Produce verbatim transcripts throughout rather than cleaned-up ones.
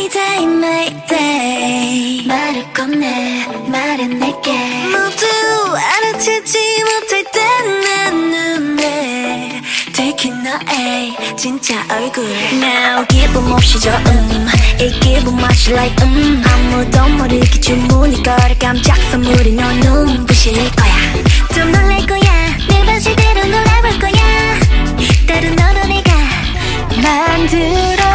Mayday Mayday 말을 건네 말해 내게 모두 알아채지 못할 땐 내 눈에 들킨 너의 진짜 얼굴 Now 기분 없이 저음 이 기분 맛이 like 음 아무도 모르게 주문을 걸어 깜짝 선물이 너 눈부실 거야 좀 놀랄 거야 내 방식대로 놀아볼 거야 다른 너도 내가 만들어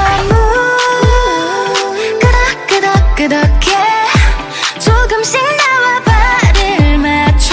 끄덕끄덕 끄덕해 조금씩 나와 발을 맞춰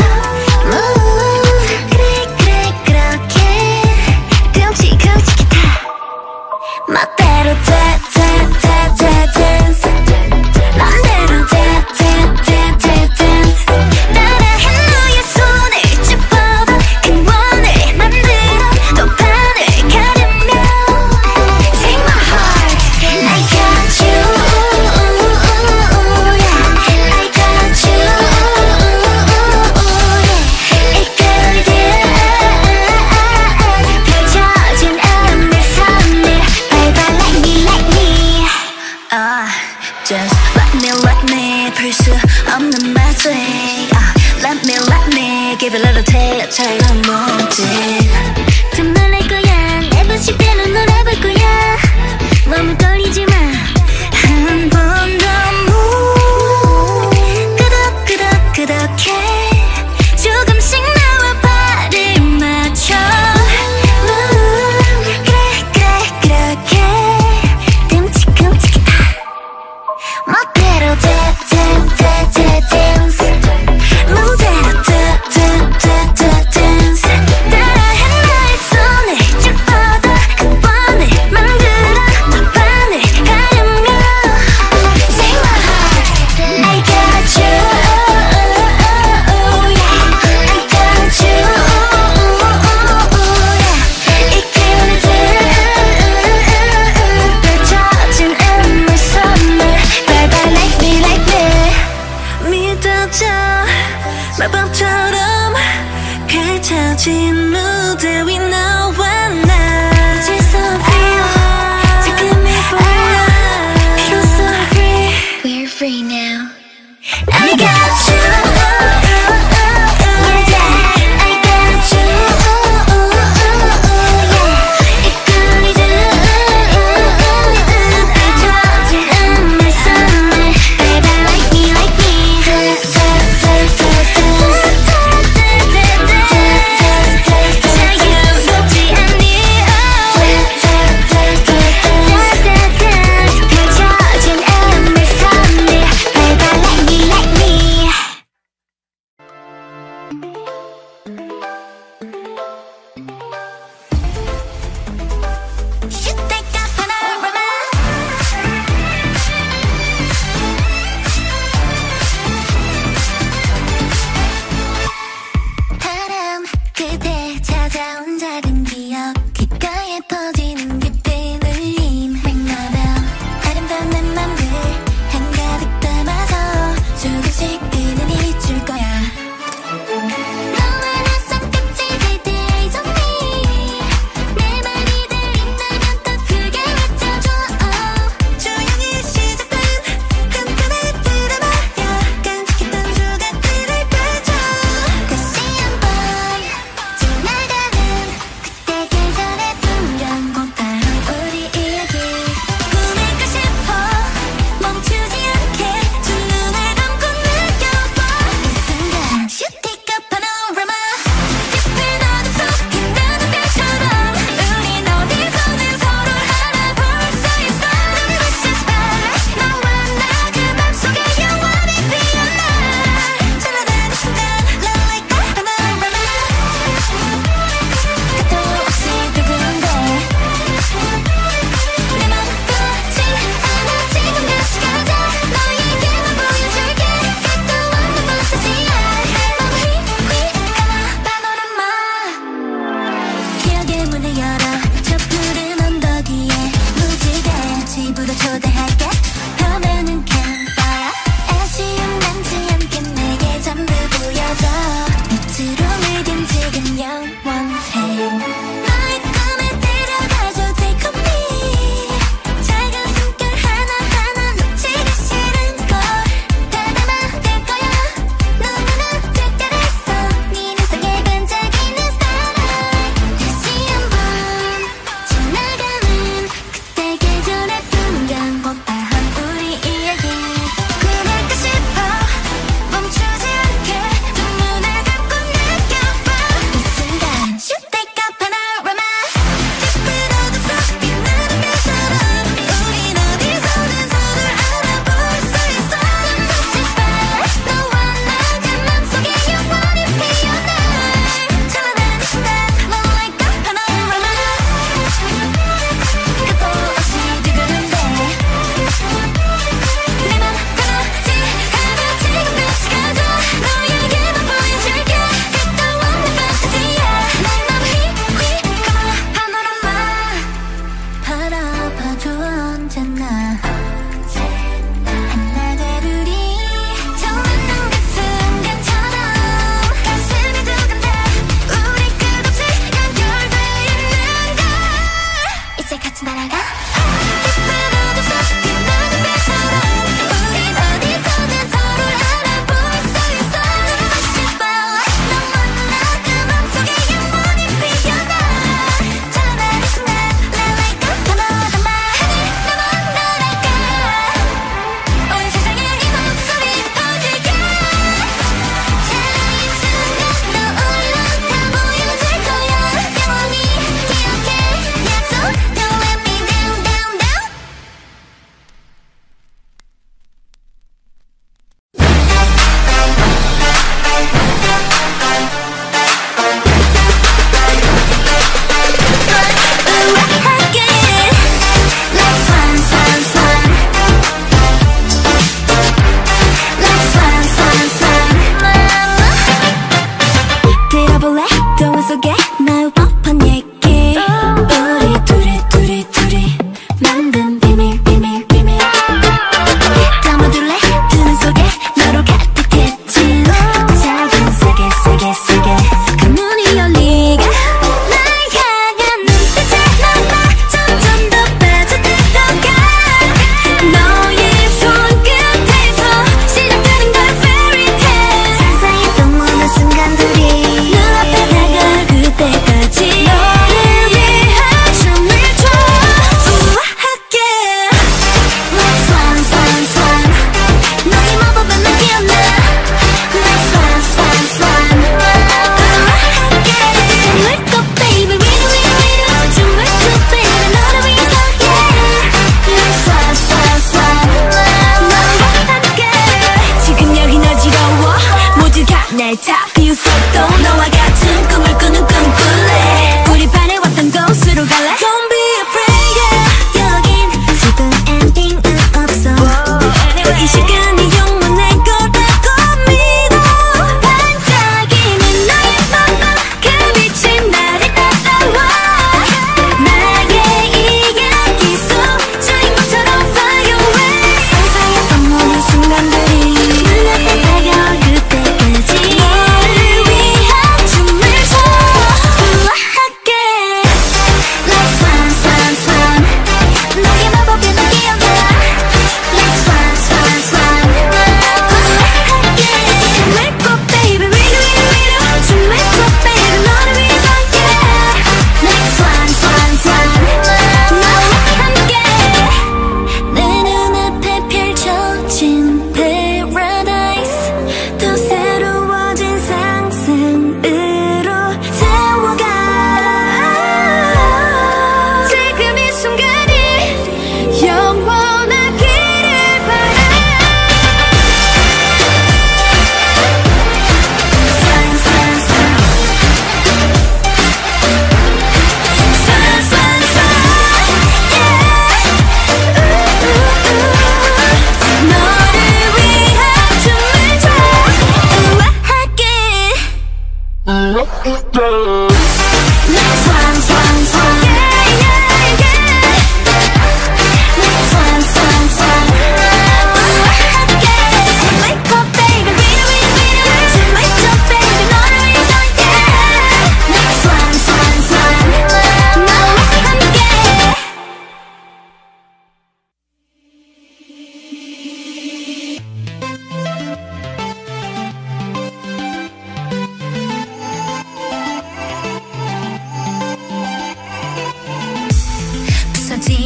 Move 그래 그래 그렇게 끔찍끔찍해 다 멋대로 댄댄댄 댄스 맘대로 댄댄댄 댄스 따라해 너의 손을 짚어봐 큰 원을 만들어 또 판을 가르며 Take my heart I got you I got you 이끌게 펼쳐진 안내 선을 밟아 like me like me uh, Just let me let me 풀 수 없는 magic uh, Let me let me give it a little taste 차가운 몸짓 좀 놀랄 거야 내 방식대로 놀아볼 거야 너무 떨리지 마 한 번 더 move 끄덕끄덕 끄덕해 조금씩 나와 발을 맞춰 Move 그래 그래 그렇게 끔찍끔찍해 다 멋대로 댄댄댄댄 댄스 맘대로 댄댄댄댄 댄스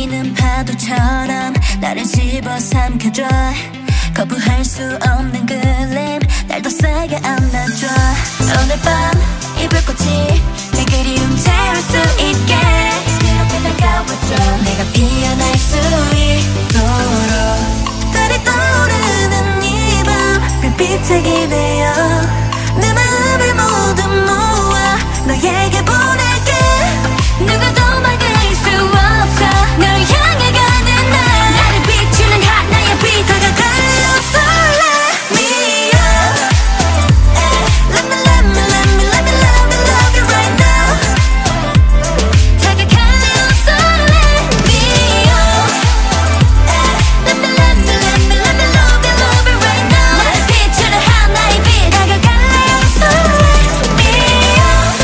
치는 파도처럼 나를 집어삼켜줘 거부할 수 없는 글램 날 더 세게 안아줘 오늘 밤 이 불꽃이 내 그리움 채울 수 있게 새롭게 다가와줘 내가 피어날 수 있도록 달이 떠오르는 이 밤 별빛에 기대어 내 마음을 모두 모아 너에게 보낼게 누구도 막을 수 없어 널 향해 가는 날 나를 비추는 하나의 빛 다가갈래 설레 me up Let me let me let me let me love me love you right now 다가갈래 설레 me up Let me let me let me let me love you love you right now 나를 비추는 하나의 빛 다가갈래 설레 me up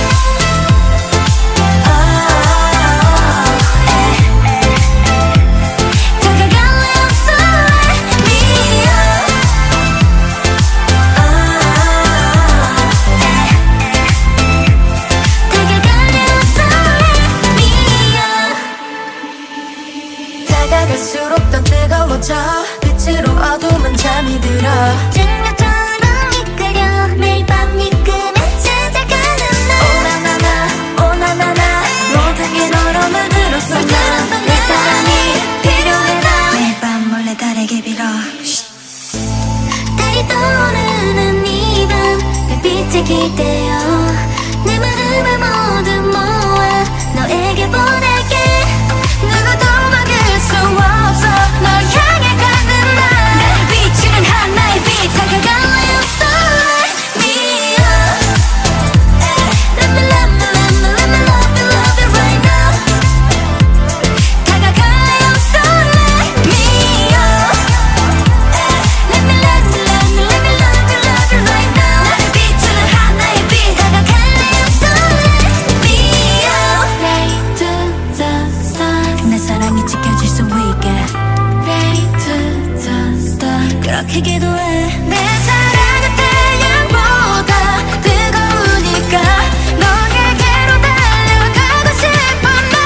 다가갈수록 더 뜨거워져 빛으로 어둠은 잠이 들어 증거처럼 이끌려 매일 밤 네 꿈에 찾아가는 날 오나나나 오나나나 모든 게 너로 물들었어 내 사랑이 필요해 나 매일 밤 몰래 달에게 빌어 달이 떠오르는 이 밤 별빛에 기대어 내 마음을 모두 모아 너에게 보낼게 누구도 막을 수 없어 널 향해 가는 날 나를 비추는 하나의 빛 다가갈래 설레 me up Let me let me let me let me love you love you right now 다가갈래 설레 me up Let me let me let me let me love you love you right now 나를 비추는 하나의 빛 다가갈래 설레 me up Pray to the stars 내 사랑이 지켜질 수 있게 Pray to the stars 그렇게 기도해 내 사랑은 태양보다 뜨거우니까 너에게로 달려가고 싶어 나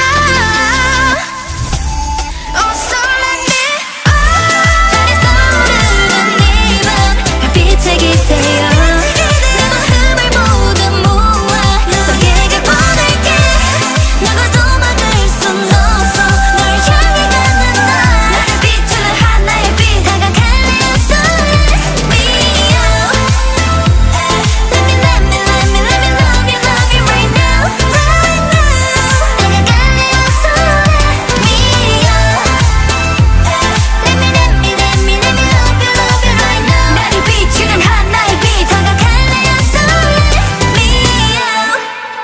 Oh 설레 me up 달이 떠오르는 이 밤 별빛에 기대어 내 마음을 모두 모아 너에게 보낼게 누구도 막을 순 없어 널 향해 가는 날 나를 비추는 하나의 빛 다가갈래 설레 me up Let me let me let me let me love you love you right now right now 다가갈래 설레 me up Let me let me let me let me love you love you right now 나를 비추는 하나의 빛 다가갈래 설레 me up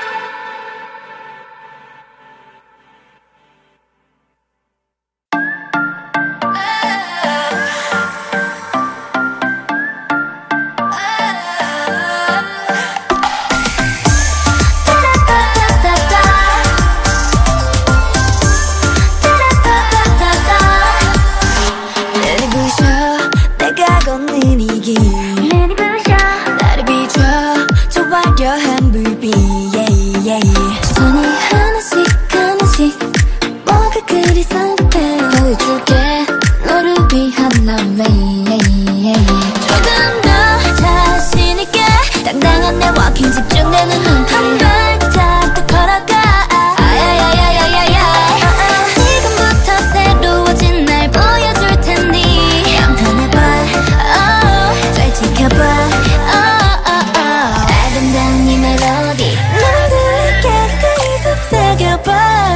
눈이 부셔 내가 걷는 이 길 눈이 부셔 나를 비춰 저 화려한 불빛 yeah, yeah. 손이 하나씩 하나씩 뭐가 그리 상급해 보여줄게 너를 위한 love yeah, yeah. 조금 더 자신있게 당당한 내 walking 집중되는 눈빛 한 발짝 더 걸어가 아야야야야야야 지금부터 새로워진 날 보여줄 테니 감탄해봐 oh, 잘 지켜봐 oh, oh, oh. 아름다운 이 멜로디 넌 들리게 가까이 속삭여봐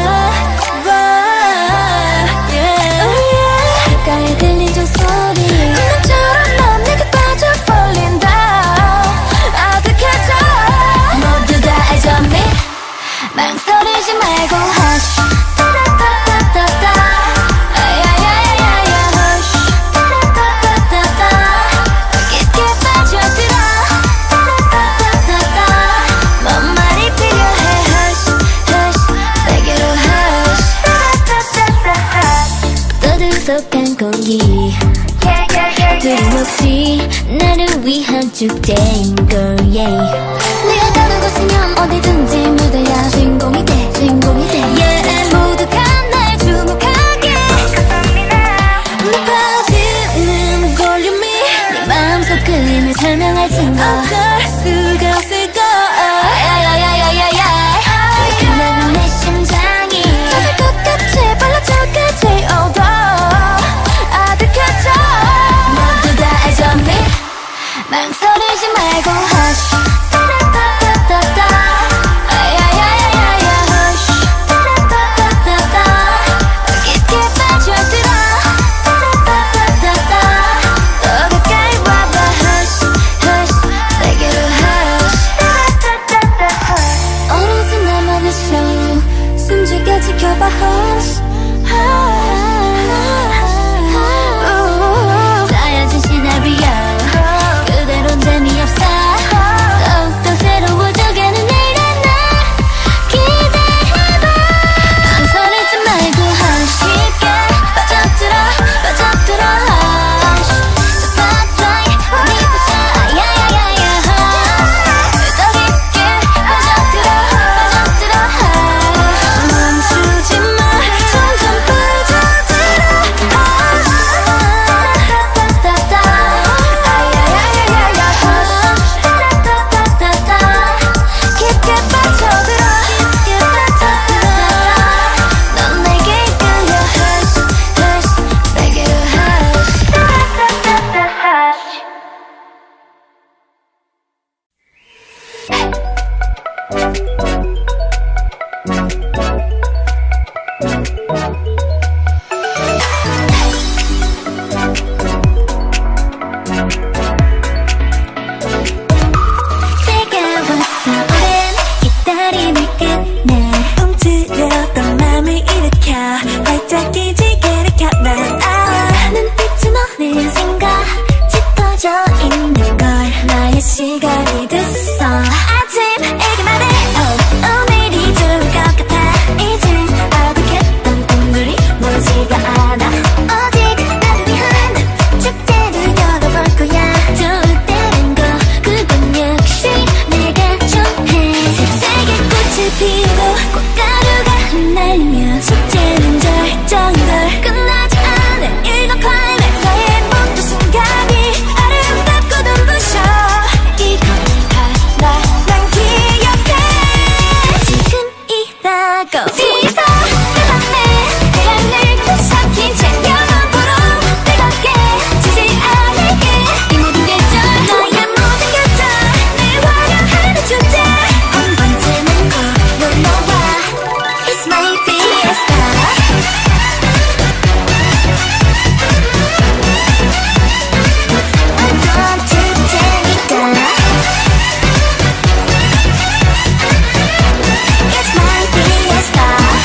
yeah. oh, yeah. 가까이 들린 저 소리 꿈처럼 난 내게 빠져 falling down 아득해져 모두 다 eyes on me 망설이지 말고 hush 따라따따따따 아야야야야야 hush 따라따따따따 깊게 빠져들어 따라따따따따 뭔 말이 필요해 hush hush 내게로 hush 따라따따따따 떠들썩한 공기 틀림없이 나를 위한 축제인 걸 yeah. 내가 가는 곳이면 어디든지 무대야 주인공이 돼 주인공이 돼 yeah. 모두가 날 주목하 지켜봐 hush 짜여진 시나리오 그대로는 재미없어 더욱더 새로워져가는 내일의 날 기대해봐 망설이지 말고 쉽게 빠져들어 빠져들어 hush The spotlight 우리 부셔 야야야야 더 깊게 빠져들어 빠져들어 멈추지 마 점점 빠져들어 따라따따따 아야야야야야 따라따따따따 깊게 빠져들어 깊게 빠져들어 넌 내게 이끌려 hush hush 내게로 hush 따라따따따 hush 때가 왔어 오랜 기다림을 끝내 움츠렸던 맘을 일으켜 활짝 기지개를 켜봐 아, 눈빛은 어느 생각 짙어져 있는 걸 나의 시간이 됐어 아침 일기 말해 oh, 오늘이 좋을 것 같아 이젠 어둑했던 꿈들이 멀지가 않아 오직 나를 위한 축제를 열어볼 거야 좋을 때는 거 그건 역시 내가 정해 색색의 꽃을 피우고 꽃가루가 흩날리며 축제는 절정인 걸 끝나지 않을 이건 클라이맥스 너의 모든 순간이 아름답고 눈부셔 이건 하나 난 기억해 지금이라고 뒤서 내 맘에 태양을 또 삼킨 채 영원토록 뜨겁게 지지 않을게 이 모든 계절 너의 모든 계절 늘 화려하는 축제 한 번쯤은 꼭 너와 It's my fiesta 완전 축제니까 It's my fiesta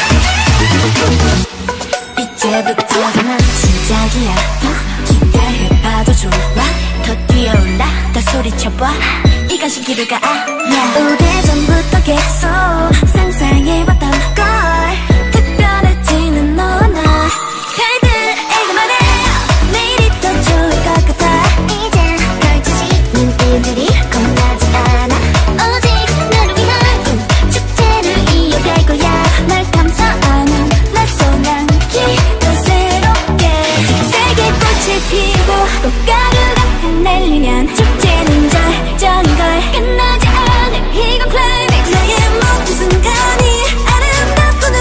이제부터가 난 시작이야 더 기대해봐도 좋아 더 뛰어올라 더 소리쳐봐 이건 시기를 가 yeah. 오래전부터 계속 상상해왔던 걸 특별해지는 너와 나 별들 읽어만해 내일이 더 좋을 것 같아 이젠 펼쳐지는 일들이 겁나지 않아 오직 나를 위한 꿈 축제를 이어갈 거야 날 감싸안은 낯선 향기 더 새롭게 색색의 꽃을 피우고 꽃가루가 흩날리면 축제는 절정인 걸 끝나지 않을 이건 클라이맥스 나의 모든 순간이 아름답고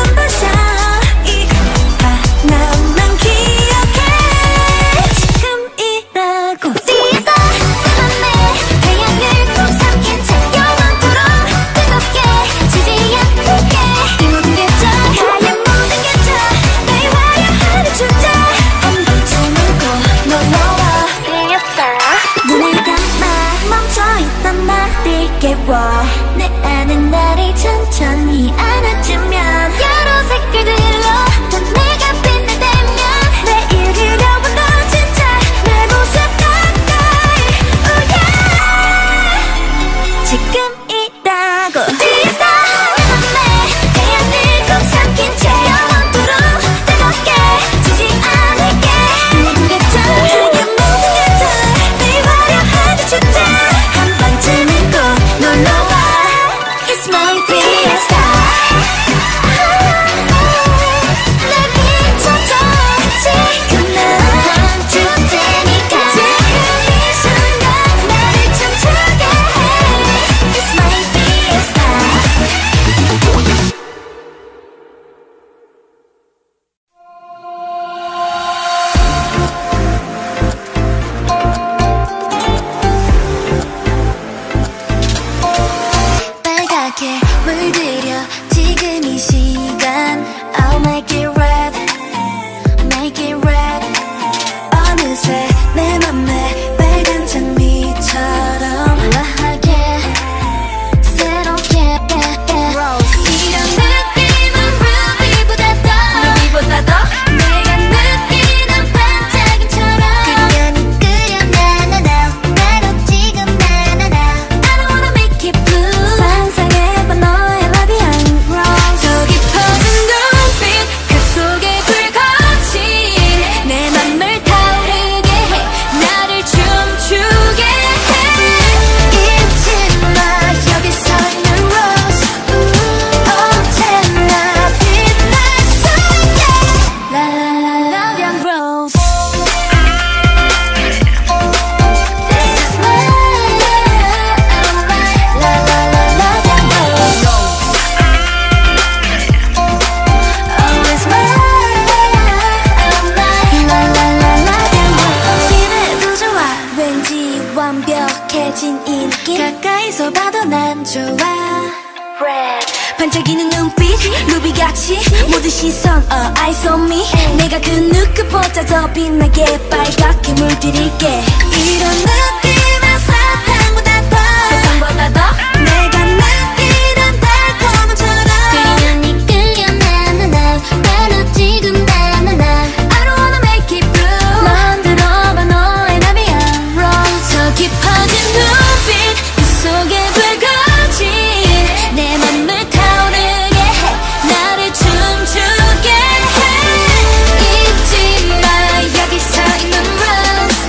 멀리서 봐도 난 좋아 반짝이는 눈빛 루비같이 모든 시선 all eyes on me 내가 그 누구보다 더 빛나게 빨갛게 물들일게 이런 느낌은 사탕보다 더 사탕보다 더 내가 느끼는 달콤함처럼 끌려니 끌려 나나나 바로 지금 나나나 I don't wanna make it blue 만들어봐 너의 나비한 rose 저 깊어진 눈빛 그 속에 불꽃이 내 맘을 타오르게 해 나를 춤추게 해 잊지 마 여기 서 있는 rose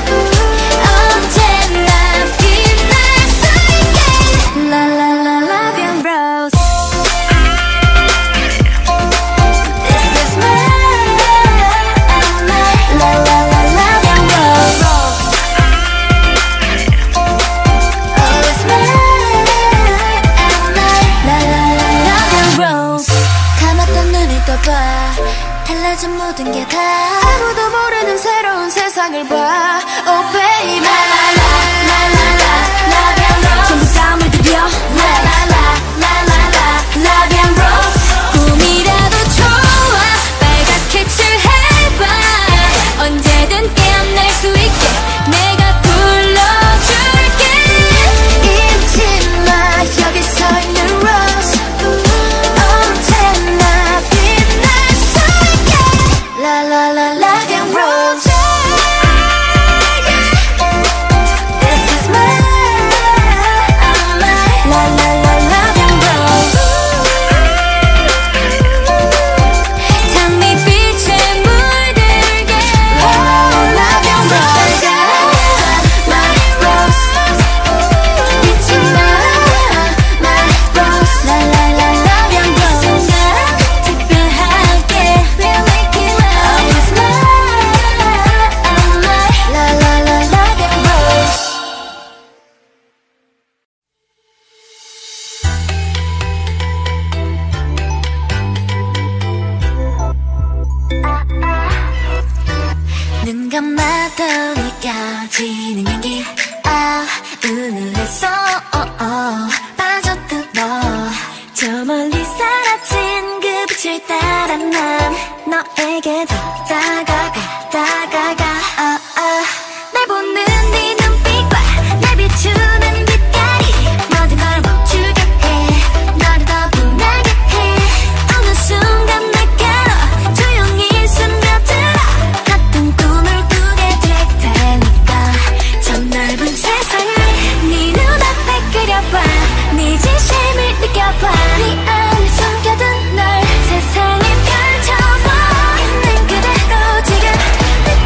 언제나 빛날 수 있게 La la la love and rose This is my La la la love and rose Oh it's my La la la love and rose 감았던 눈을 떠봐 달라진 모든 게 다 아무도 모르는 새로운 세상을 봐 Oh baby La la la la la la love and rose 전부 다 물들여 La la la la la la love and rose 꿈이라도 좋아 빨갛게 칠해봐 언제든 깨어날 수 있게 내가 불러줄게 잊지 마 여기 서 있는 rose 언제나 빛날 수 있게 La la la love and rose This is my La la la love and rose 장미빛에 물들게 La la la love and rose My rose 잊지 마 My rose La la la love and rose 특별하게 We'll make it right Oh it's my La la la love and rose 눈 감아도 느껴지는 향기 아 은은했어 빠졌던 너저 멀리 사라진 그 빛을 따라 난 너에게 더 다가가 다가가 아, 아. 날 보는 네 눈빛과 날 비추는 빛깔이 모든 걸 멈추게 해 너를 더 빛나게 해 어느 순간 내게로 조용히 스며들어 같은 꿈을 꾸게 될 테니까 저 넓은 세상을 네 눈앞에 그려봐 네 진심을 느껴봐 네 안에 숨겨둔 널 세상에 펼쳐봐 있는 그대로 지금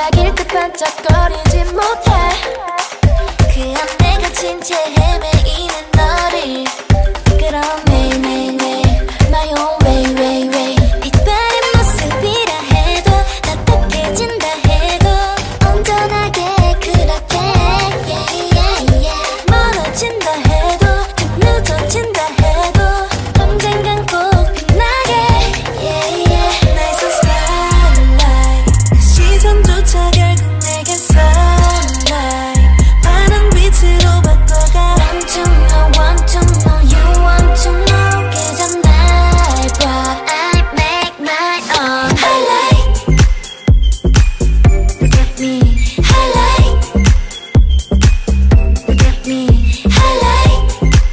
딱일 듯 반짝거리지 못해. 그냥 내가 진짜 헤매이는 너를 그럼 매일매일매일 My own way way way 빛바랜 모습이라 해도 따뜻해진다 해도 온전하게 그렇게 yeah, yeah, yeah. 멀어진다 해도 좀 늦어진다 해도 언젠간 꼭 빛나게 yeah, yeah. 나의 spotlight 시선조차 결국 내겐 sunlight 파란 빛으로 바꿔가 Want to know, want to know, you want to know 그저 날 봐 I make my own highlight Look at me highlight Look at me highlight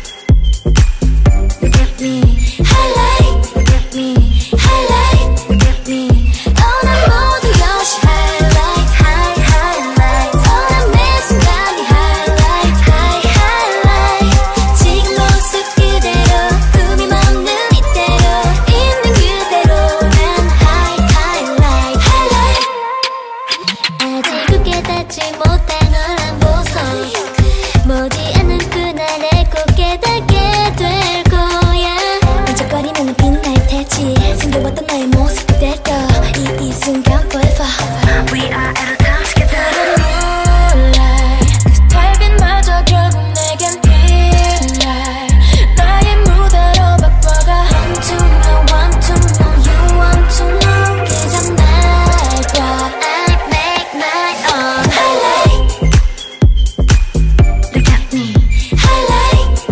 Look at me highlight Look at me highlight Look at me Oh 난 모두 역시 highlight high highlight Oh 난 매 순간이 highlight high highlight 지금 모습 그대로 꾸밈 없는 이대로 있는 그대로 난 high highlight highlight 아직 굳게 닿지 못한 너란 보석 머지않는 그날에 꼭 깨닫게 될 거야 반짝거리면 빛날 테지 숨겨왔던 나의 모습 그대로 이, 이 순간 forever We are at a time together Moonlight 그 달빛마저 결국 내겐 빛날 나의 무대로 바꿔가 Want to know, want to know, you want to know 그저 날 봐 I make my own highlight Look at me highlight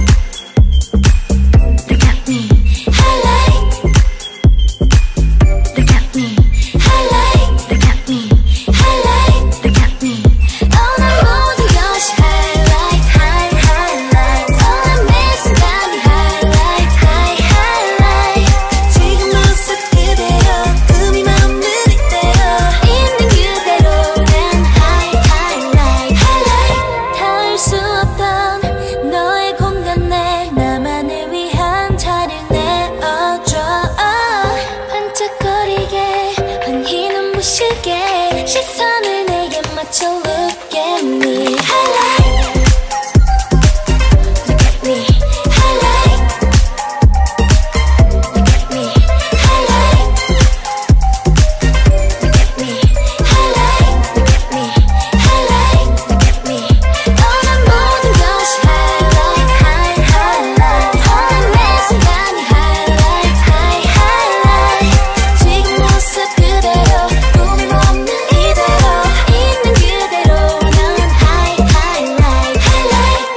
Look at me highlight Look at me highlight Look at me highlight Look at me Oh 난 모두 역시 highlight high highlight Oh 난 매 순간이 highlight high highlight 지금 모습 그대로 꾸밈 없는 이대로 있는 그대로 난 high highlight highlight 닿을 수 없던 너의 공간에 나만을 위한 자리를 내어줘 반짝거리게 환히 눈부시게 시선을 내게 맞춰 Look at me highlight Look at me highlight Look at me highlight Look at me highlight Look at me highlight Look at me Oh 난 모든 것이 highlight high highlight Oh 난 매 순간이 highlight high highlight 지금 모습 그대로 꾸밈 없는 이대로 있는 그대로 난 high highlight highlight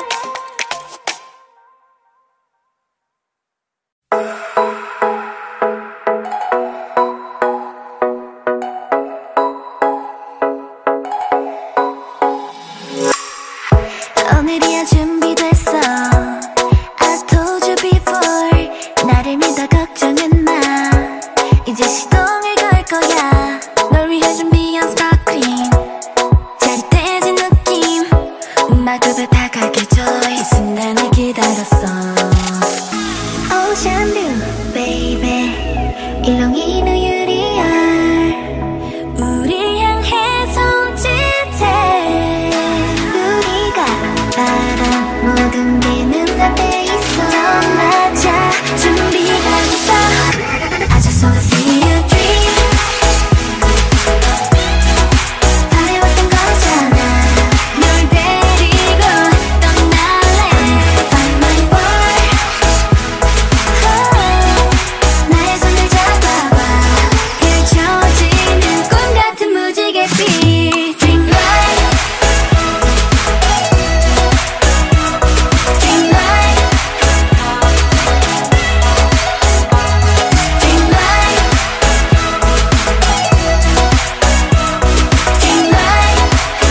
오늘이야 준비됐어 I told you before 나를 믿어 걱정은 마 이제 시동을 걸 거야 널 위해 준비한 스파클링 짜릿해진 느낌 음악급에 다가게 joy 이 순간을 기다렸어 Ocean blue baby 일렁이는 유리알 우리 향해 손짓해 우리가 바란 모든 게 눈앞에 있어 맞아 준비가 됐어 I just wanna see you dream 바래왔던 거잖아 널 데리고 떠날래 Find my world oh, 나의 손을 잡아봐 펼쳐지는 꿈 같은 무지갯빛 Dream light Dream light Dream light Dream light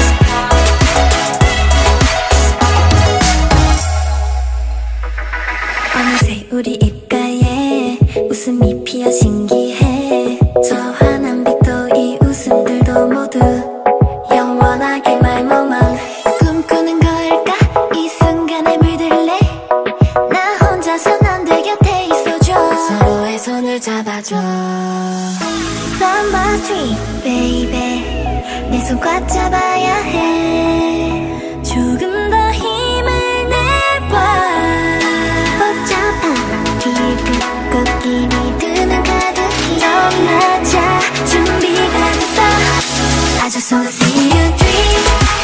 어느새 우리 입가에 웃음이 피어 신기해 저 환한 빛도 이 웃음들도 모두 영원하게 my moment 꿈꾸는 걸까 이 순간에 물들래 나 혼자선 안 돼 곁에 있어줘 서로의 손을 잡아줘 Number three baby 내 손 꽉 잡아야 해. 조금 더 힘을 내봐. 복잡한 뒤끝 이미 드는 가득히 떠나자. 준비가 됐어. I just wanna see you dream.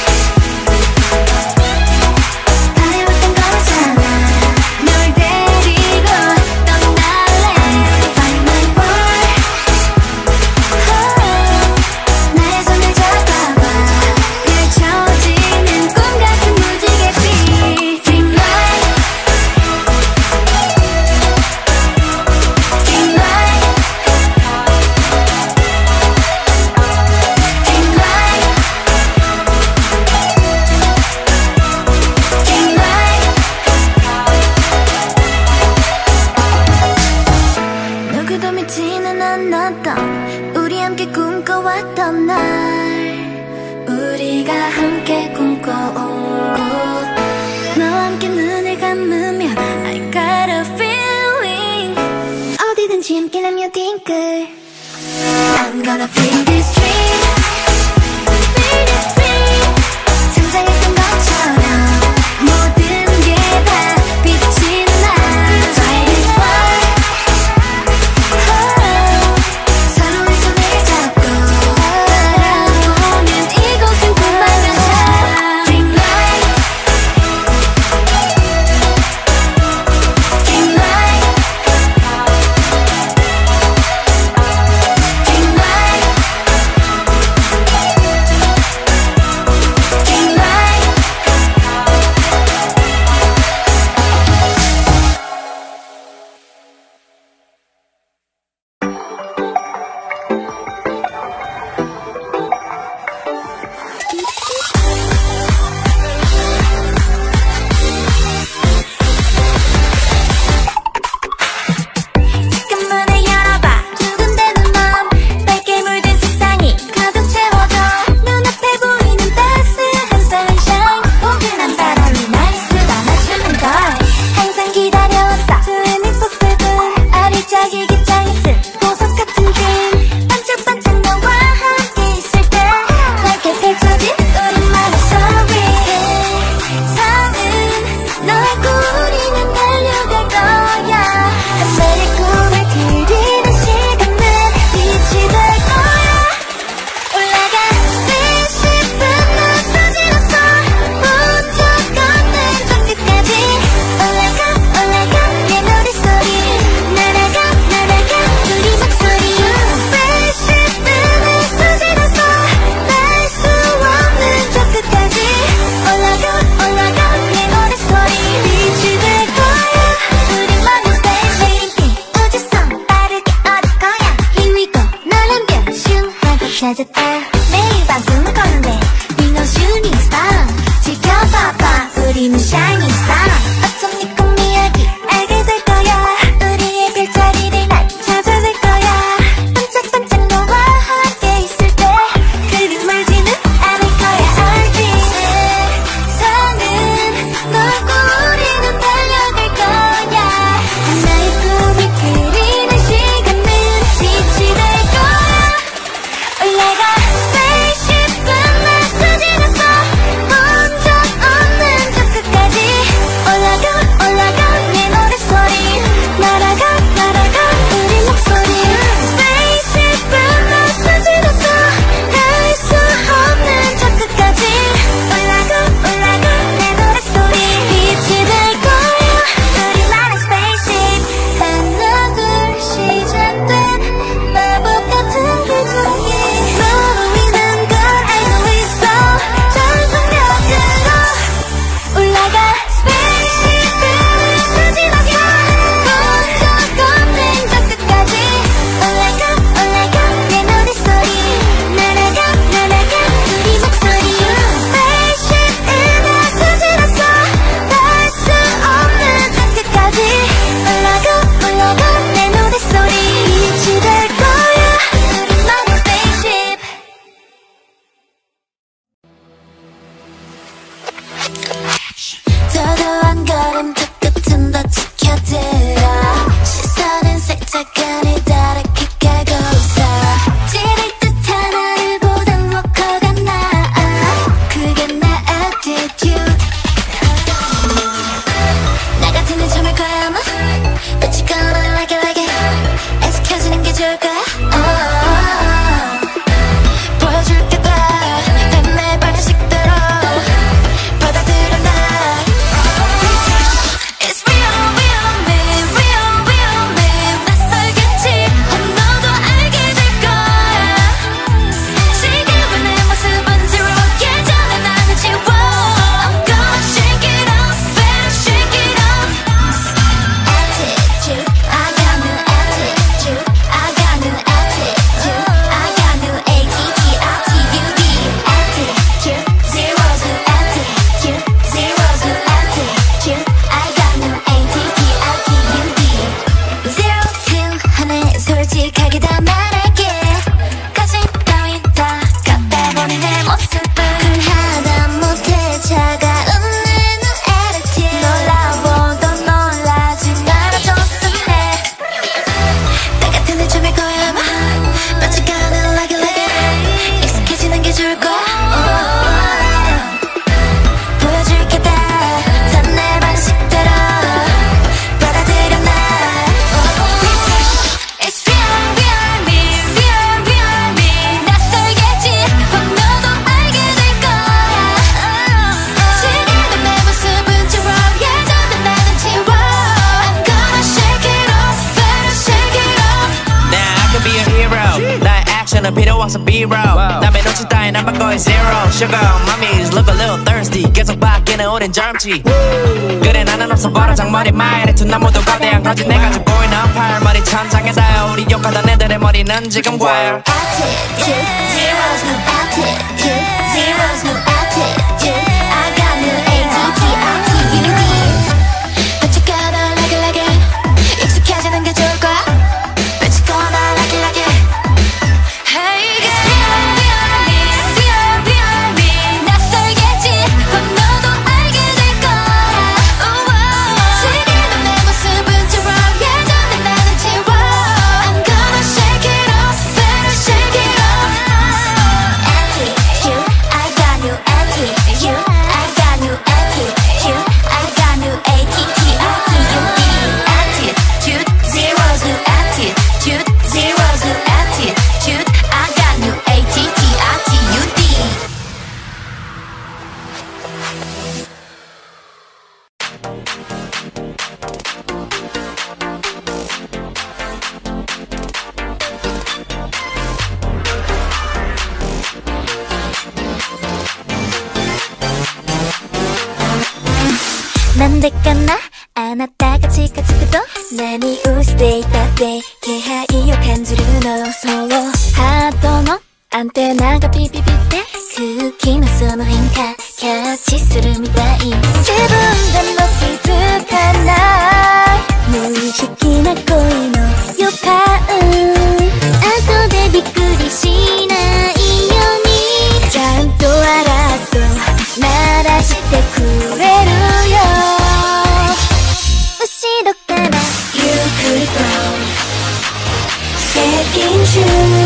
바래왔던 거잖아. 널 데리고 떠날래. Find my world. oh, 나의 손을 잡아봐. 펼쳐지는 꿈 같은 무지개 빛. Dream light. Dream light. Dream light. Dream light. 누구도 믿지는 않았던 우리 함께 꿈꿔왔던 날. 우리가 함께 꿈꿔온 곳. 너와 함께 눈을 감으면 I got a feeling. 어디든지 함께 라면 딩글. I'm gonna feel this dream. Feel this dream. 상상했던 것처럼 모든 게 다 빛이 나. Fly this far. oh, 서로의 손을 잡고 바라보는 이곳은 꿈만 같아. Dream light. Dream light. Dream light. Dream light. 문을 열어봐. 두근대는 맘. 밝게 물든 세상이 가득 채워져. 눈앞에 보이는 따스한 sunshine. 포근한 바람이 날 쏟아내주는 걸 항상 기다려왔어. 이십사 아리짝이 깃장이 쓴 보석 같은 dream. 반짝반짝 너와 함께 있을 때 밝게 펼쳐진 우리만의 story. 세상은 너의 꾸리는 달려갈 거야. 한 마리 꿈을 그리는 시간은 빛이 될 거야. 올라가 spaceship은 없어지렸어. 본적 없는 저 끝까지. 올라가 올라가 내 노랫소리. 날아가 날아가 우리 목소리. spaceship은 없어지렸어. 날 수 없는 저 끝까지. 올라가 올라가 내 노랫소리. 빛이 될 거야. 우리만의 spaceship. 우주선 빠르게 얻을 거야. Here we go. 너란 별 슝하고 찾았다. 매일 밤 꿈을 꿨는데 We know shooting star. 지켜봐봐 우리는 shining star. 어쩜 네 꿈 이야기 알게 될 거야. 우리의 별자리를 날 찾아낼 거야. 반짝반짝 너와 함께 있을 때 그리 멀지는 않을 거야. Our dream. 세상은 널 꾸리는 달려갈 거야. 나의 꿈이 그리는 시간은 빛이 될 거야. 올라가 spaceship은 없어지렸어. 본적 없는 저 끝까지. 올라가 올라가 내 노랫소리. 날아가 날아가 우리 목소리. spaceship은 없어지렸어. 할 수 없는 저 끝까지. 올라가 올라가 내 노랫소리. 빛이 될 거야. 우리만의 spaceship. 하나 둘 시작된 마법 같은 표정이 너로 인한 걸 알고 있어. 전속력으로 올라가 spaceship은 없어지렸어. 본적 없는 저 끝까지. 올라가 올라가 내 노랫소리. 날아가 날아가 우리 목소리. spaceship은 없어지렸어. 닿을 수 없는 저 끝까지. 올라가 올라가 내 노랫소리. 빛이 될 거야. 우리만의 spaceship. 더도 한 걸음 더 끝은 더 지켜들어. 시선은 살짝 아니 다르게 가고 있어. 찌를 듯한 하늘보단 워커가 와서 B-roll 남의 눈치 따윈 안 바꿔 zero Sugar mommies look a little thirsty 계속 바뀌는 우린 젊지 그래 나는 없어 버려 장머리 마일에 두 나무도 거대한 거짓 내가 좀 보이는 팔머리 천장에다 우리 욕하던 애들의 머리는 지금 과열 Attitude zeros no attitude zeros no attitude I got new A T T I T U D 반짝거려 like it like it 익숙해지는 게 좋을 거야 뺏기거나 like it like it Hey girl we are me we are we are me 낯설겠지 너도 알게 될 거야 지금은 내 모습은 지워 예전에 나는 지워 I'm gonna shake it off better shake it off Attitude I got new attitude I got new attitude I got new A T T I T U D Attitude zeros new attitude zeros new attitude I got new A T T I T U Dなんでかなあなたが近づくと何をしていたって気配を感じるのそうハートのアンテナがピピピって空気のその変化キャッチするみたい自分でも気づかない無意識な恋の予感後でびっくりしないようにちゃんとアラート鳴らしてくれるよ後ろからゆっくりと接近中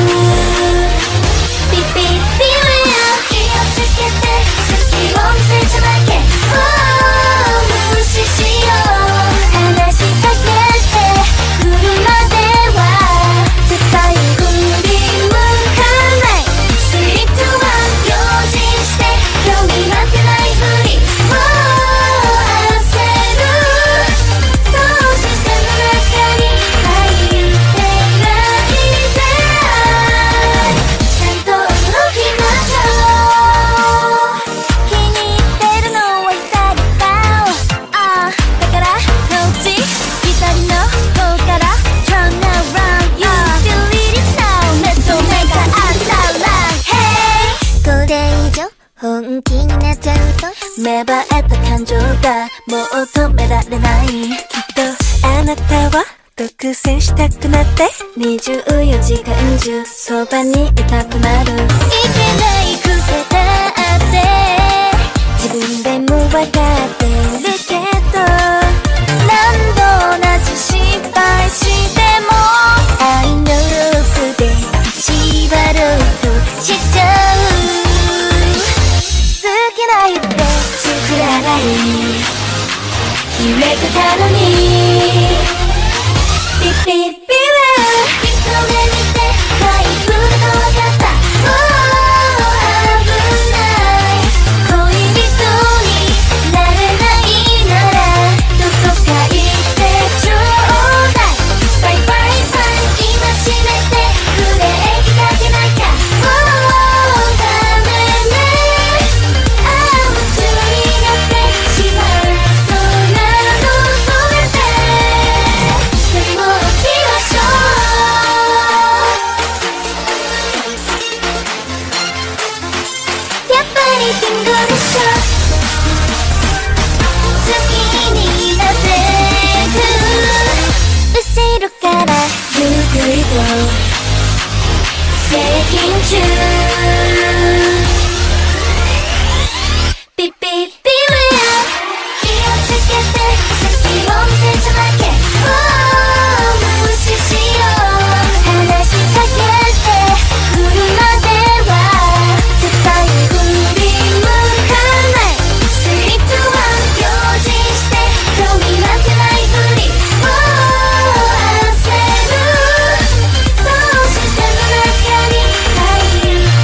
ピピピは気をつけて隙を見せちゃだけ無視しよう話しかけてくるまでは絶対振り向かないスリーツーワン用心して興味なんてないふりもう焦るそう視線の中に入ってないでちゃんと動きましょう気に入ってるのは左顔ああだからこっち左の方から Turn around You feel it now 目と目が当たらん Hey これ以上本気になっちゃうと芽生えた感情がもう止められないきっとあなたは独占したくなってにじゅうよじかん中そばにいたくなるいけない癖だって自分でもわかってるけど何度同じ失敗しても愛のロープで縛ろうとしちゃう好きな夢作らない決めてたのにピッピッピは一目見て回復がわかったもう危ない恋人になれないならどこか行ってちょうだいバイバイバイ今閉めてブレーキかけなきゃもうダメねああ夢中になってしまうそんなの止めて振り向きましょうやっぱりキングでしょ好きになってく後ろからゆっくりと接近中ピッピッピは気をつけて隙を見せちゃだけもう無視しよう話しかけてくるまでは絶対振り向かないスリーツーワン用心して興味なんてないふりもう焦るそう視線の中に入って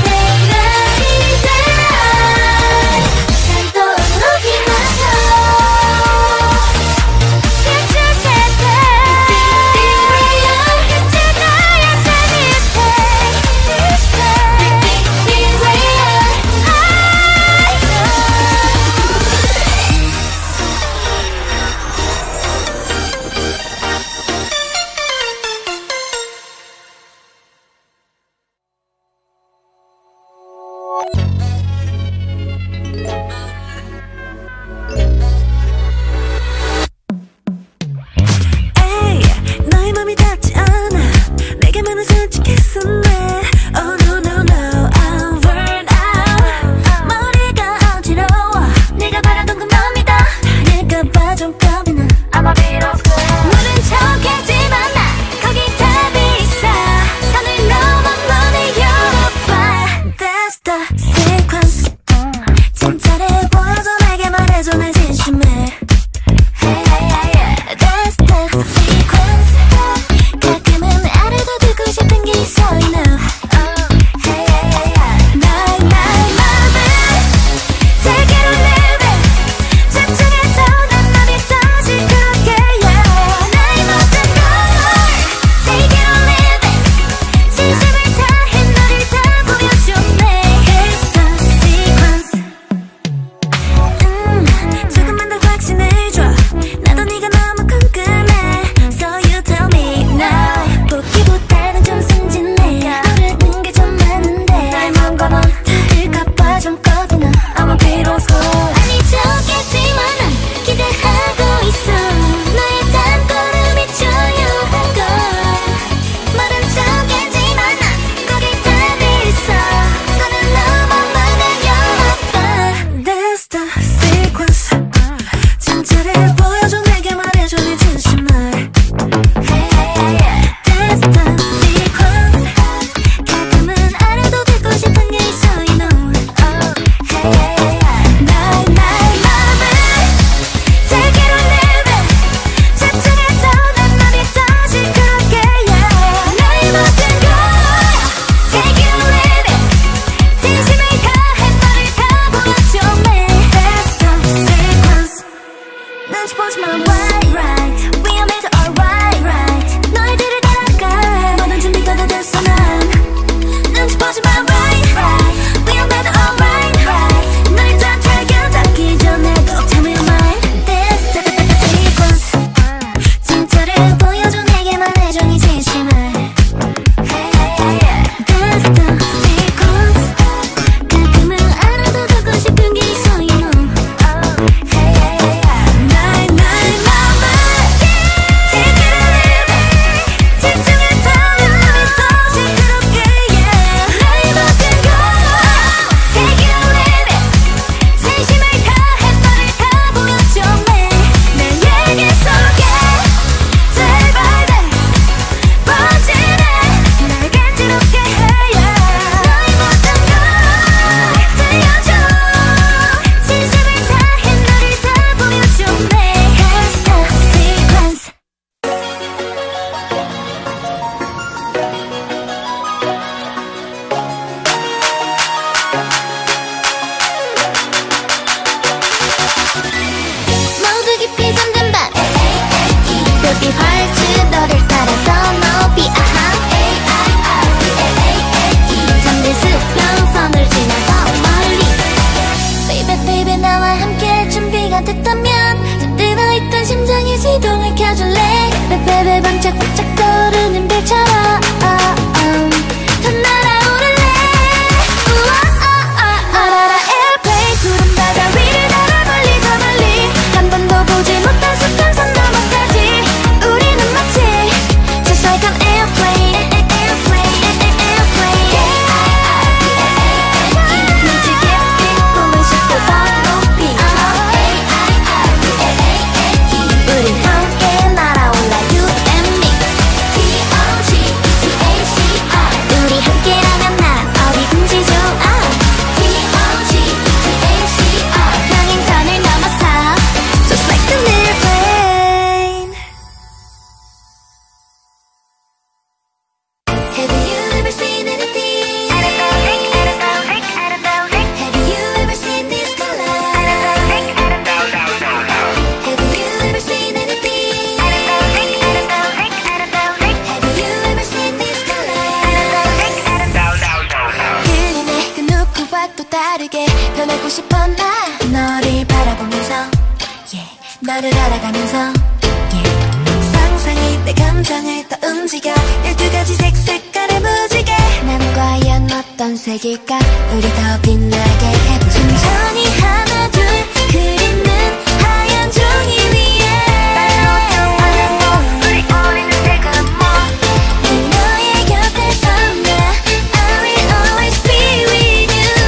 나 너를 바라보면서 yeah. 너를 알아가면서 yeah. 상상이 내 감정을 더 움직여 열두 가지 색색깔의 무지개 나는 과연 어떤 색일까 우리 더 빛나게 해보자 천천히 하나 둘 그리는 하얀 종이 위에 빨갛게 바라보 우리 어린 색은 뭐 난 너의 곁에서 나 I will always be with you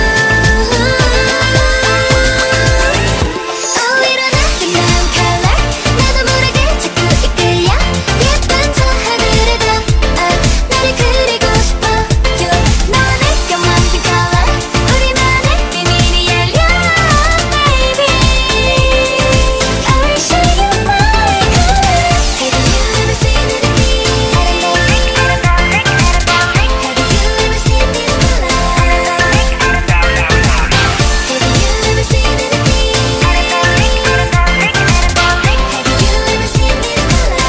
Oh 일어나는 마음 컬러 나도 모르게 자꾸 이끌려 예쁜 저 하늘에 더 아, 나를 그리고 싶어 you 너와 내가 만든 컬러 우리만의 비밀이 열려 baby I will show you my color Have you ever seen it in me? Have you ever seen this color? Have you ever seen it in me? Have you ever seen this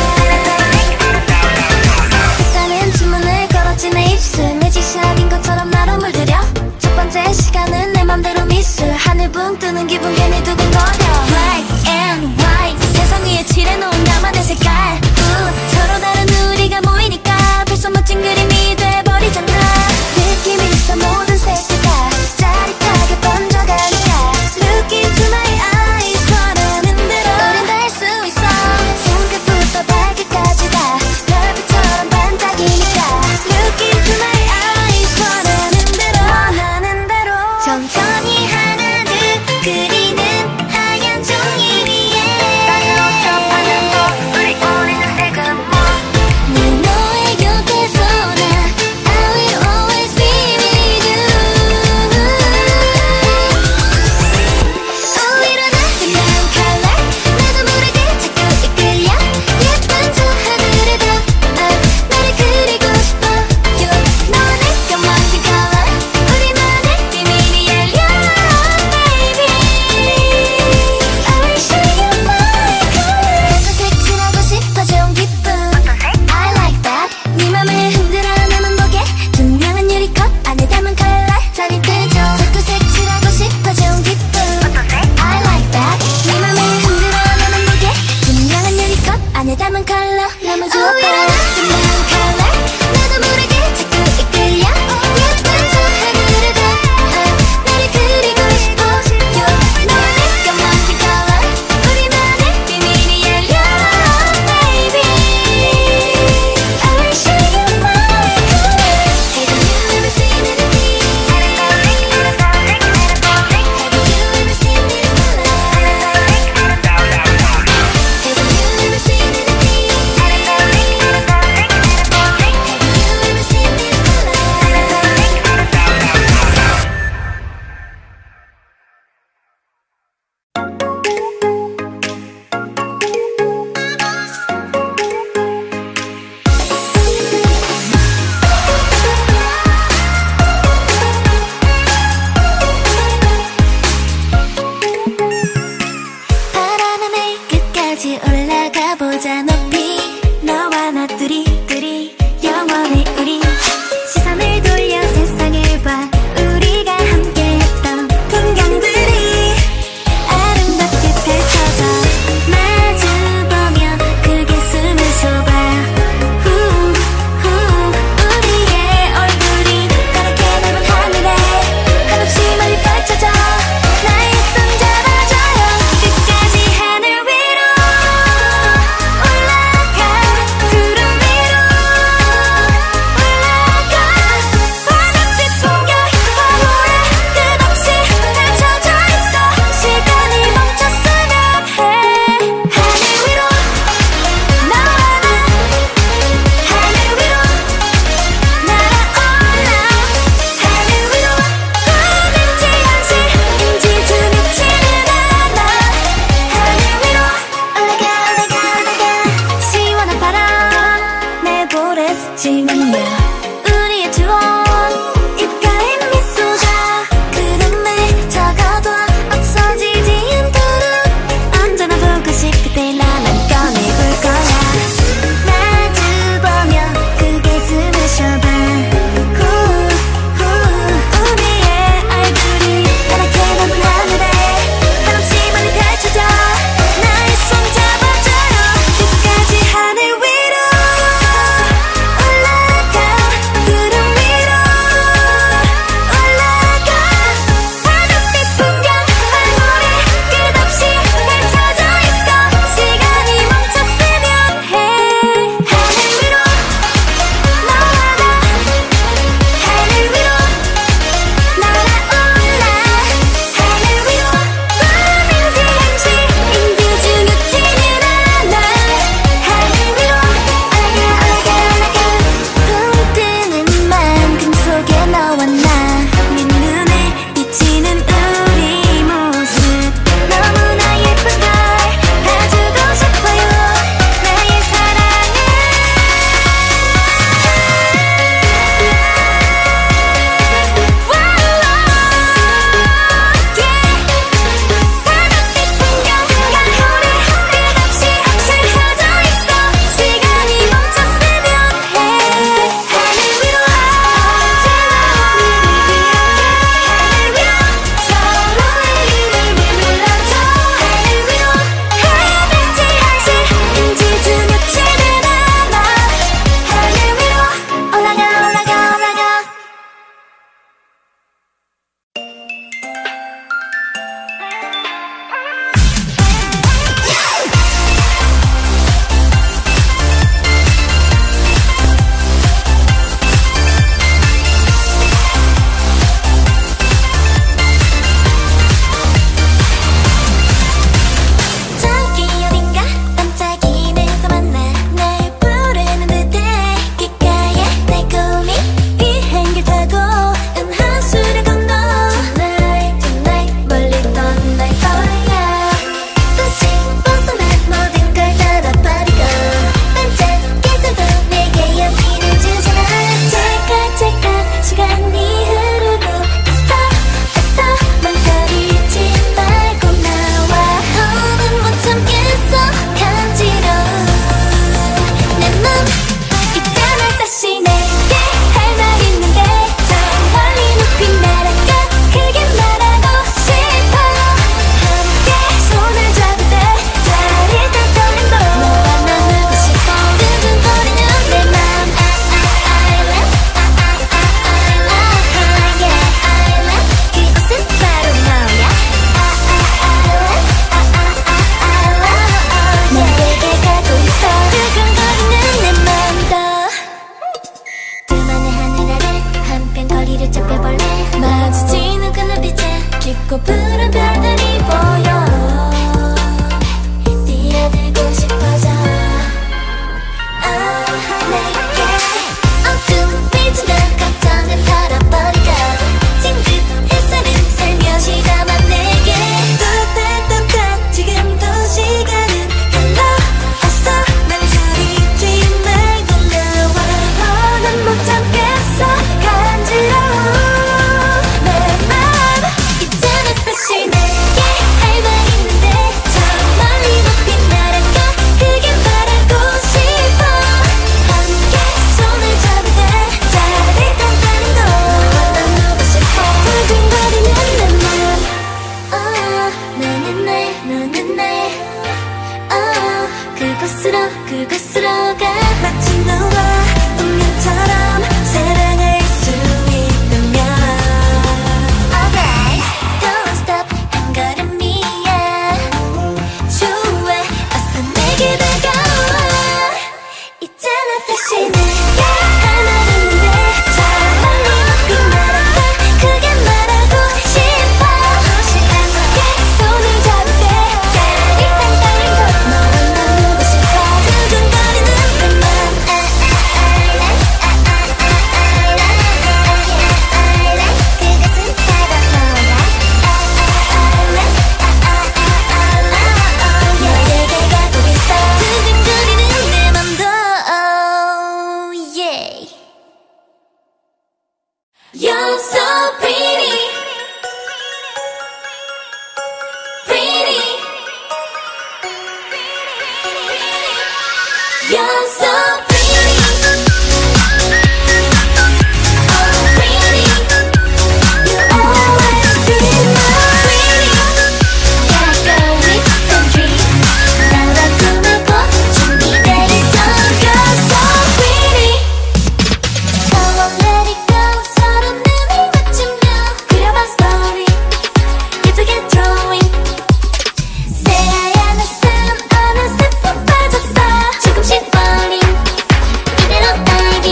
color? 색다른 주문을 걸었지 내 입술 매직샷인 것처럼 나로 물들여 첫 번째 시간은 내 맘대로 미술 하늘 붕 뜨는 기분 괜히 두근거려 Black and white 세상 위에 칠해놓은 나만의 색깔 우, 서로 다른 우리가 모이니까 벌써 멋진 그림이 돼버리잖아 느낌 있어 모든 색이 다 짜릿하게 번져가니까 Look into my eyes 원하는 대로 우린 다 할 수 있어 손끝부터 발끝까지 다 별빛처럼 반짝이니까 Look into my eyes 원하는 대로 원하는 대로 천천히 하나 둘 그리는 있네. oh, 그곳으로 그곳으로 가. 마치 너와 운명처럼 사랑할 수 있다면. Alright, don't stop 한 걸음이야. 좋아, 어서 내게 다가와. 있잖아 사실 내가 할 말 있는데 저 멀리 높이 날아가 크게 말하고 싶어. 무시하게 손을 잡을 때 짜릿한 떨림도 너와 나누고 싶어. 두근거리는 내 맘. 그것은 바로 너야. 너에게 가고 있어. 두근거리는 내 맘도 yeah. You're so pretty, pretty. You're so pretty, oh pretty. You always be my pretty. Gotta go with the dream. 나와 꿈을 꿔 준비돼 있어. You're so pretty. Come on, let it go. 서로 눈을 맞추며 그려봐 story. 예쁘게 drawing. 새하얀 웃음 어느새 푹 빠졌어. 조금씩 falling. 이대로 달기.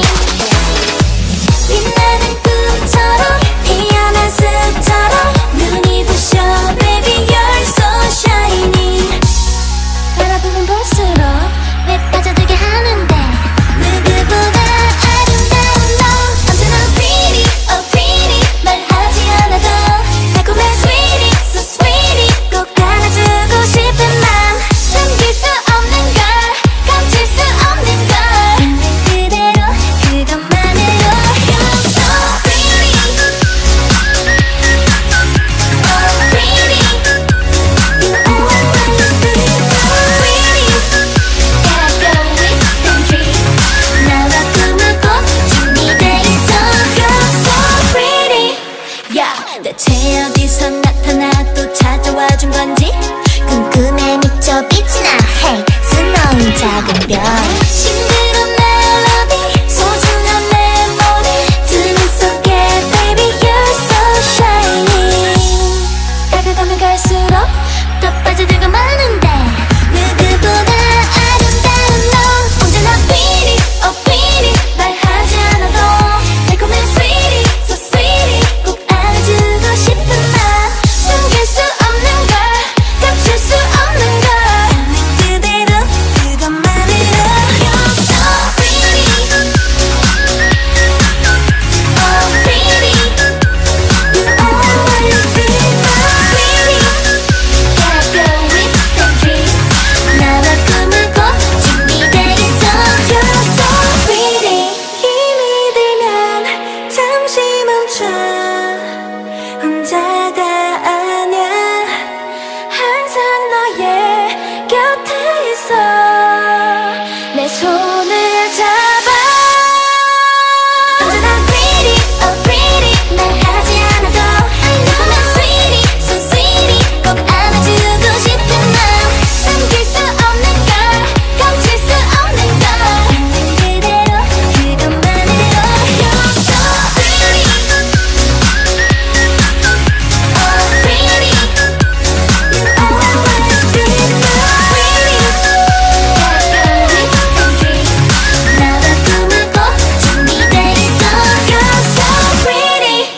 빛나는 꿈처럼 피어난 숲처럼 눈이 부셔. Baby you're so shiny. 바라보면 볼수록 왜 빠져들게 하는데. 누구보다 아름다운 너 언제나 pretty, oh pretty. 말하지 않아도 달콤해 sweetie, so sweetie. 꼭 안아주고 싶은 맘. 숨길 수 없는 걸 감출 수 없는 걸 있는 그대로 그것만으로. You're so pretty, oh pretty. You always be my pretty. Gotta go with the dream. 나와 꿈을 꿔 준비돼 있어. You're so pretty. Yeah, 대체 어디서 나타나 또 찾아와준 건지. 궁금해 미쳐 빛이 나. Hey, 스노운 작은 별. 싱그러운 멜로디 소중한 메모리 드문 속에 Baby you're so shiny. 다가가면 갈수록 더 빠져들고 마는데. 누구보다 아름다운 너 언제나 pretty, oh pretty. 말하지 않아도 달콤해 sweetie, so sweetie. 꼭 안아주고 싶은 맘. 숨길 수 없는 걸 감출 수 없는 걸 있는 그대로 그것만으로. You're so pretty, oh pretty. You always be my pretty. Gotta go with the dream. 나와 꿈을 꿔 준비돼 있어. You're so pretty. 힘이 들면 잠시 멈춰. 혼자가 아냐. 항상 너의 곁에 있어. 내 손을 잡아. 언제나 pretty, oh pretty. 말하지 않아도 I know my sweetie, so sweetie. 꼭 안아주고 싶은 맘. 숨길 수 없는 걸 감출 수 없는 걸 있는 그대로 그것만으로. You're so pretty, oh pretty. You always be my pretty. Gotta go with the dream. 나와 꿈을 꿔 준비돼 있어. You're so pretty.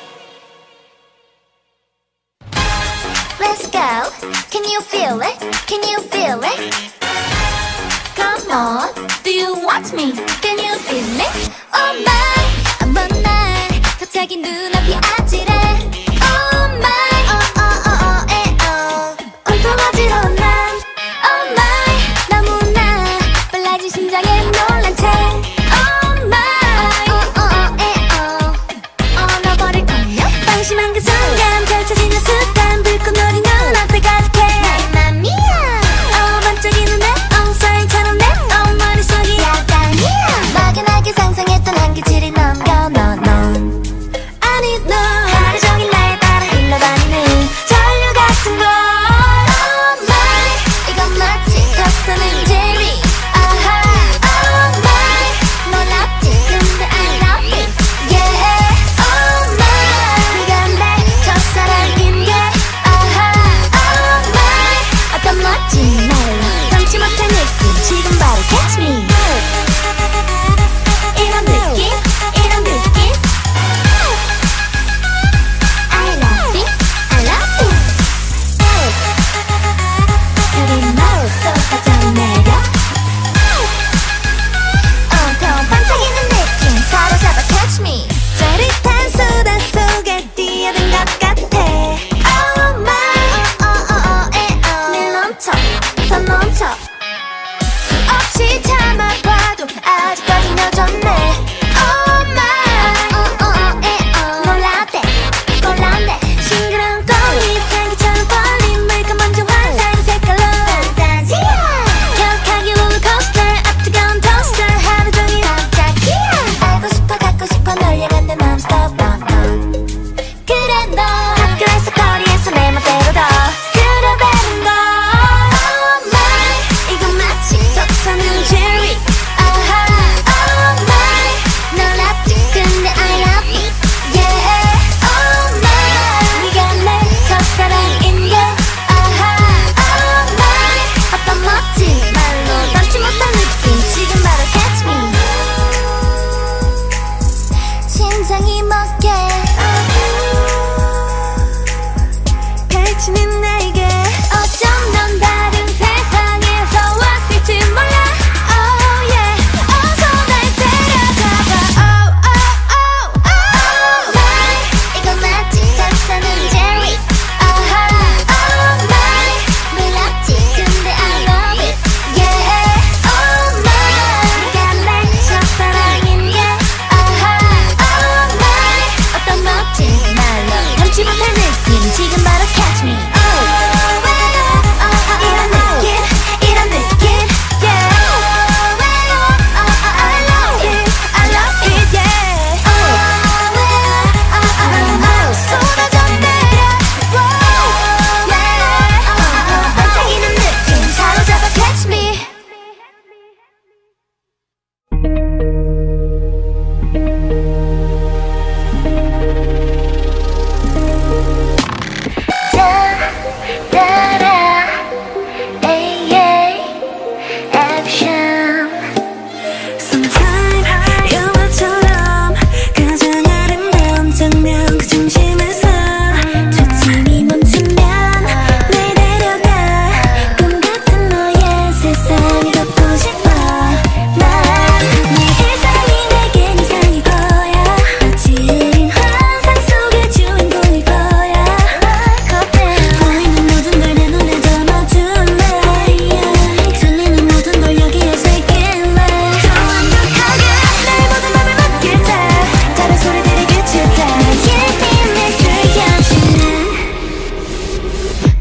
Let's go. Can you feel it? Can you feel it? Come on. Do you want me? Can you feel me? Oh my. 한번 날 갑자기 눈앞이 아찔해. Oh my. Oh oh oh oh eh oh. 온통 어지러운 난. Oh my. 너무나 빨라진 심장에 놀란 채. Oh my. Oh oh oh eh oh. 얼어버릴걸요? 방심한 그 순간 펼쳐지는 습관 불꽃놀이는 앞에 가득해. 맘마미아. 어 반짝이는 내 엉사인처럼 내 어 머릿속이 야단이야. 막연하게 상상했던 한계치를 넘겨 넌 넌 아니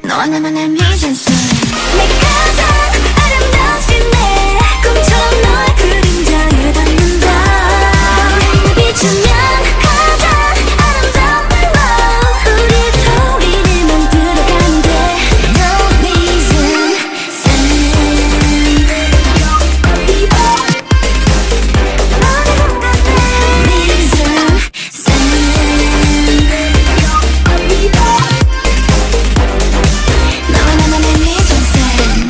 너와 나만의 미전술 내 가장 아름다운 씬내 꿈처럼 너의 그림자에 닿는다 날 비추면 가장 아름다운 말로 우리의 소리를 만들어가면 돼 No reason sign 너의 공간에 reason sign 너와 나만의 미전센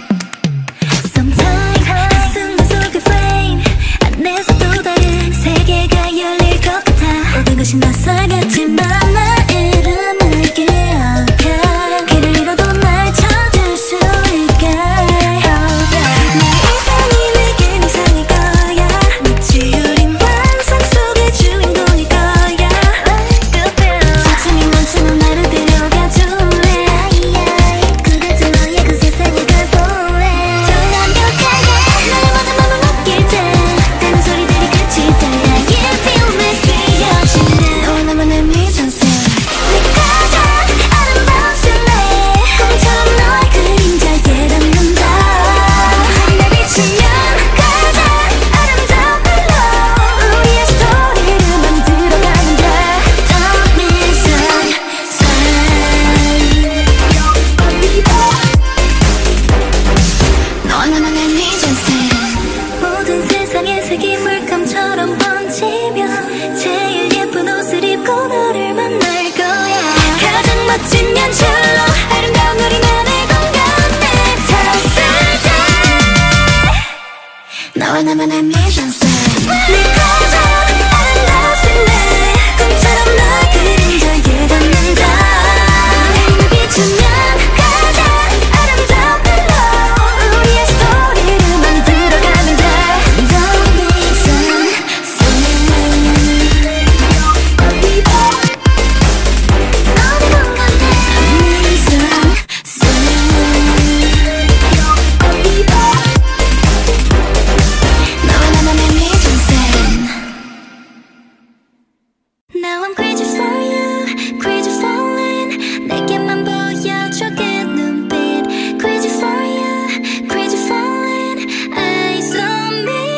Sometimes 순간 속의 flame 안에서 또 다른 세계가 열릴 것 같아 모든 것이 낯설 같지만 나의 이름을 기억해 길을 잃어도 날 찾을 수 있게 내 이상이 내겐 이상일 거야 마치 우린 환상 속의 주인공일 거야 사춘이 넘치는 나를 데려가 줄래 그 같은 너의 그 세상에 가볼래 더 완벽하게 너의 모든 맘을 느낄 때 다른 소리들이 그칠 때야 You feel me 쓰여지는 너와 나만의 미전센 내 가장 아름다운 씬내 꿈처럼 너의 그림자에 닿는다 날 비추면 가장 아름다운 말로 우리의 스토리를 만들어가면 돼 Don't miss a sign 너와 나만의 미전센 모든 세상의 색이 물감처럼 번지며 제일 예쁜 옷을 입고 너를 만날 거야 가장 멋진 연출로 아름다운 우리만의 공간에 탔을 때 너와 나만의 미전센 내 가장 아름다운 씬내 꿈처럼 너의 그림자에 닿는다 날 비추면 가장 아름다운 말로 우리의 스토리를 만들어가면 돼 Don't miss a sign 어디 공간에 miss a sign 너와 나만의 미전센 Now I'm crazy for you, crazy falling 내게만 보여줘 그 눈빛 Crazy for you, crazy falling Eyes on me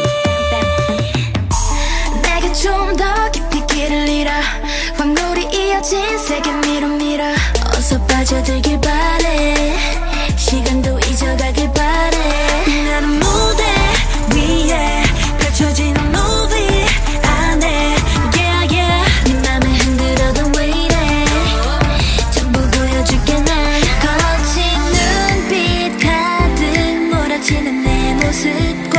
내게 좀 더 깊이 길을 잃어 광물이 이어진 세계 밀어 밀어 어서 빠져들길 바래 시간도 잊어가길 바래 나는 무대 위에 펼쳐지는 movie 안에 Yeah yeah 네 맘에 흔들어도 왜 이래 전부 보여줄게 난 거친 눈빛 가득 몰아치는 내 모습과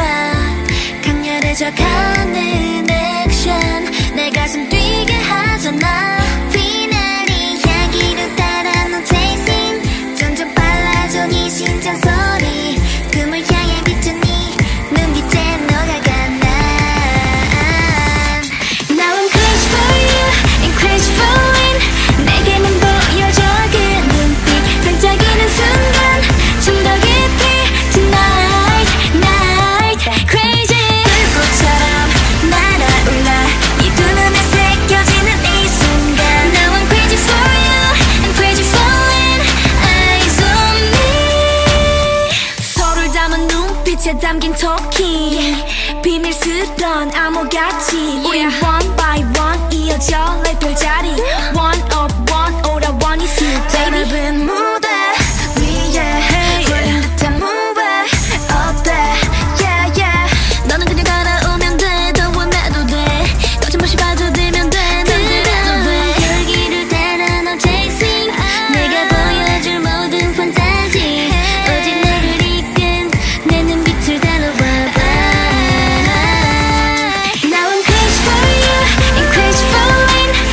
강렬해져가는 액션 내 가슴 뛰게 하잖아 피날리 향기를 따라 너 chasing 점점 빨라져 네 심장 소리 꿈을 향해 비춘 네 눈빛에 녹아가 난 Now I'm crazy for you and crazy falling 내게만 보여줘 그 눈빛 반짝이는 순간 좀 더 깊이 Tonight, night, crazy 불꽃처럼 날아올라 이 두 눈에 새겨지는 이 순간 Now I'm crazy for you and crazy falling Eyes on me 서로를 담은 눈빛에 담긴 토킹 비밀스런 암호같이 우린 one by one 이어져 like 별자리 One up, one 오라 one is you baby 넓은 무대 위에 걸린 듯한 move 어때 yeah yeah 너는 그냥 따라오면 돼 더 원해도 돼 거침없이 빠져들면 돼 난 그래도 돼 열기를 따라 너 chasing 내가 보여줄 모든 판타지 오직 너를 이끈 내 눈빛을 달아봐봐 Now I'm crazy for you and crazy falling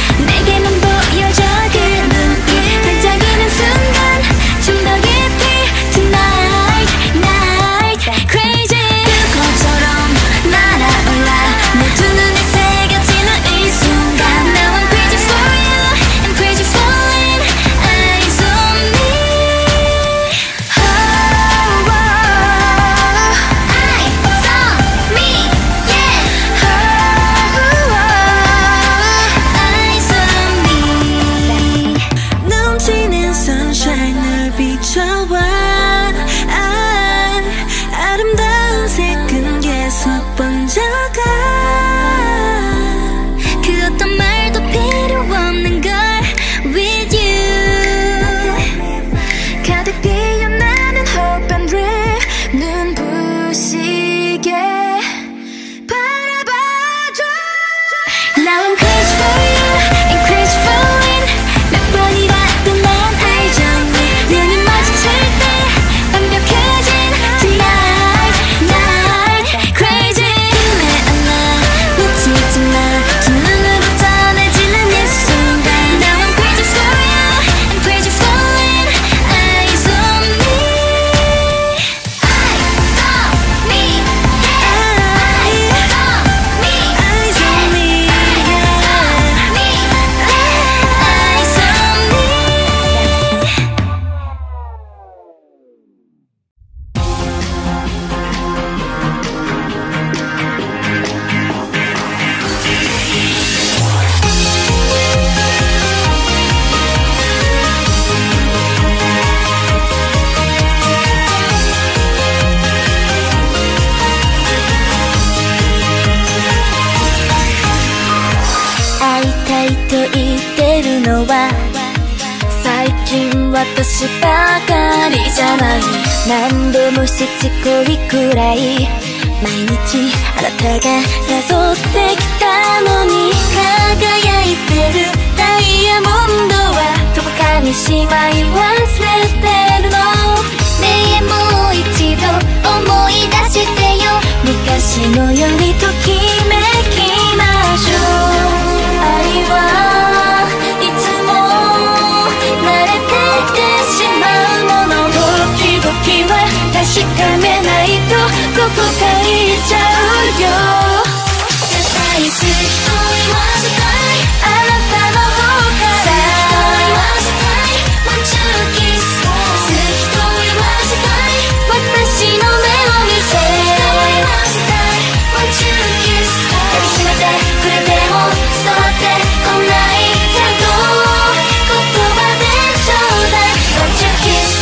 私ばかりじゃない。何でもしつこいくらい毎日あなたが誘ってきたのに、輝いてるダイヤモンドはどこかにしまい忘れてるの。ねえもう一度思い出してよ、昔のようにときめきましょう。愛はいつも慣れてきてしまうもの、時々は確かめないとここから言っちゃうよ。絶対好きと言わせたいあなたの方から、好きと言わせたい Want you to kiss、 好きと言わせたい私の目を見せ、好きと言わせたい Want you to kiss、 抱きしめてくれても伝わってこないけど言葉でちょうだい Want you to kiss。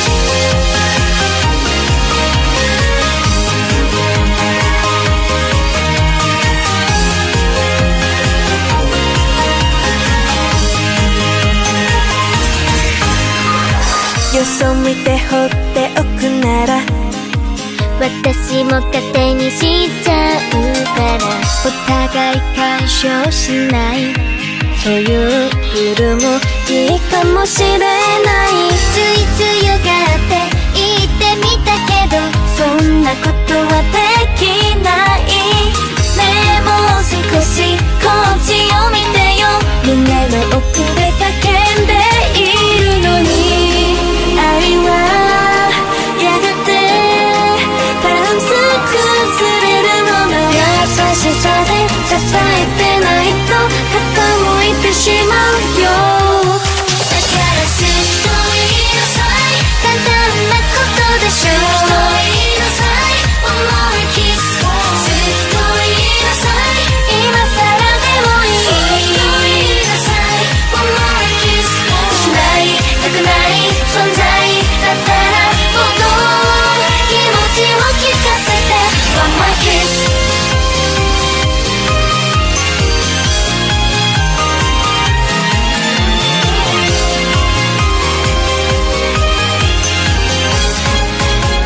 よそ向いて放っておくなら私も勝手にしちゃうから、お互い干渉しないそういうルールもいいかもしれない。つい強がって言ってみたけどそんなことはできない。ねえもう少しこっちを見てよ、胸の奥で叫んでいるのに、愛はやがてバランス崩れるのの、優しさで支えてないと傾いてしまうよ。だから好きと言いなさい、簡単なことでしょ。好きと言いなさい One more kiss、 好きと言いなさい今さらでもいい。好きと言いなさい One more kiss、 失いたくない存在だったらもっと気持ちを聞かせて One more kiss。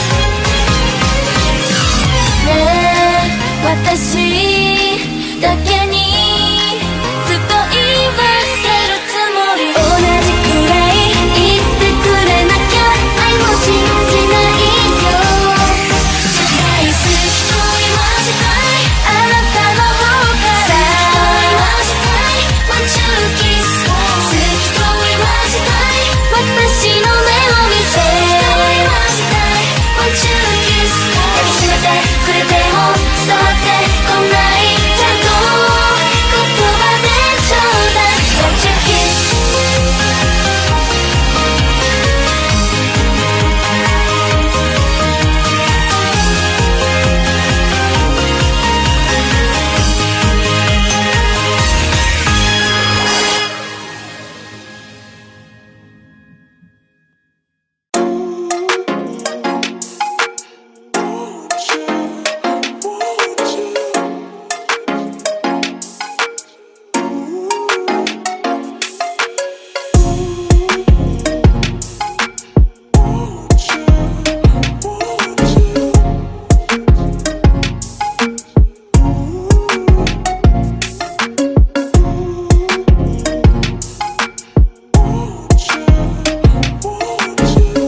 私だけ